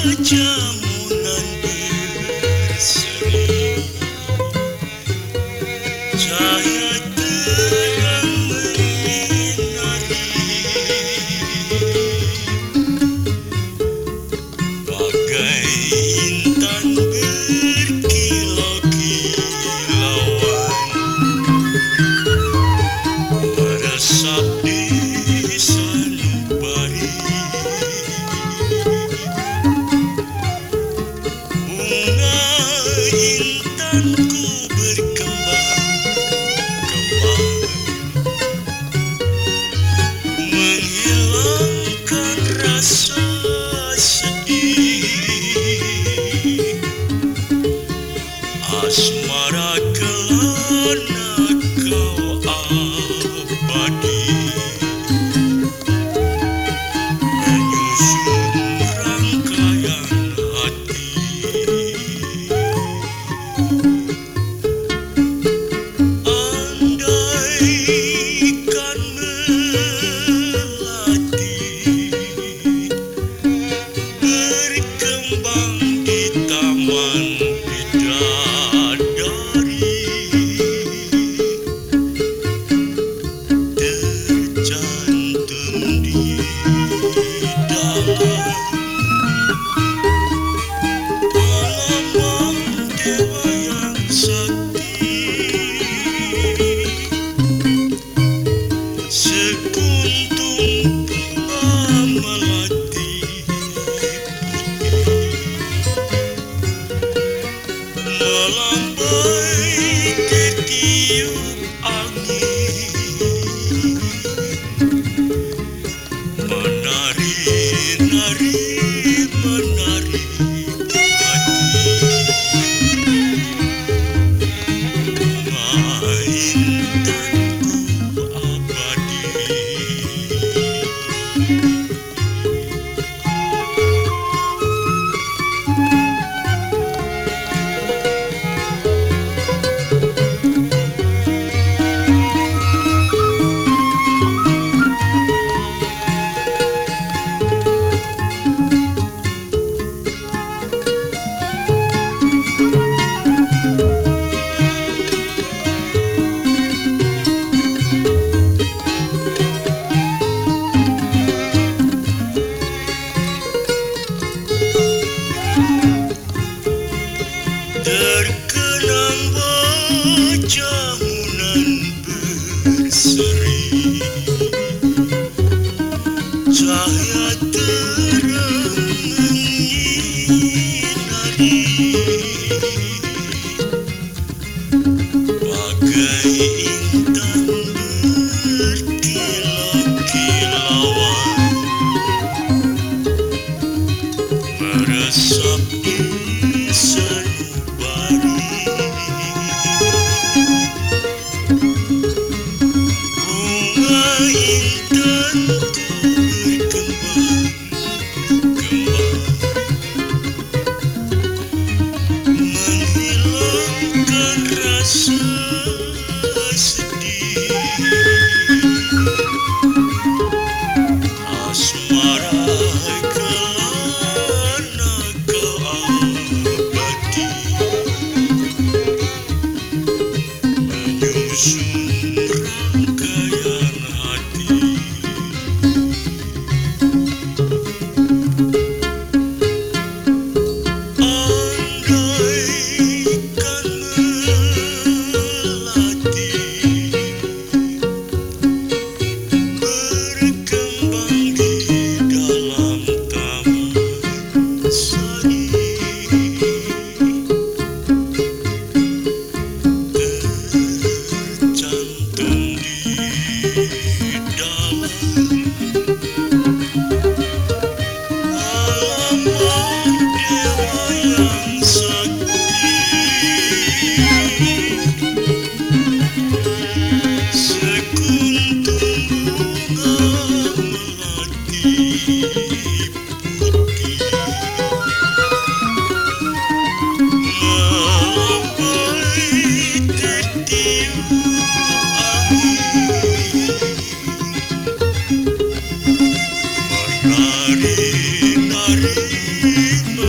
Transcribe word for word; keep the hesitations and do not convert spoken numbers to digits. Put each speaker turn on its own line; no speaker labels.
jamunan berseri, cahaya terang menyinari, bagai intan berkilau-kilauan, meresap di sanubari. Bunga intanku berkembang-kembang, menghilangkan rasa sedih. Asmara kelana kau abadi, menyusun rangkaian hati. Andaikan melati berkembang di taman bidadari, tercantum di dalam halaman dewa yang sakti, sekuntum bunga melati putih, melambai tertiup angin, menari-nari menarik hati. Bunga intanku abadi, terkenang jamunan berseri, cahaya terang menyinari, bagai intan berkilau-kilauan, meresap di sanubari. Bunga intanku berkembang-kembang, menghilangkan rasa sedih. Asmara kelana kau abadi, menyusun rangkaian hati. Andaikan melati berkembang di dalam taman sari, tercantum di dalam halaman dewa yang sakti, sekuntum bunga melati putih, melambai tertiup angin, menari-nari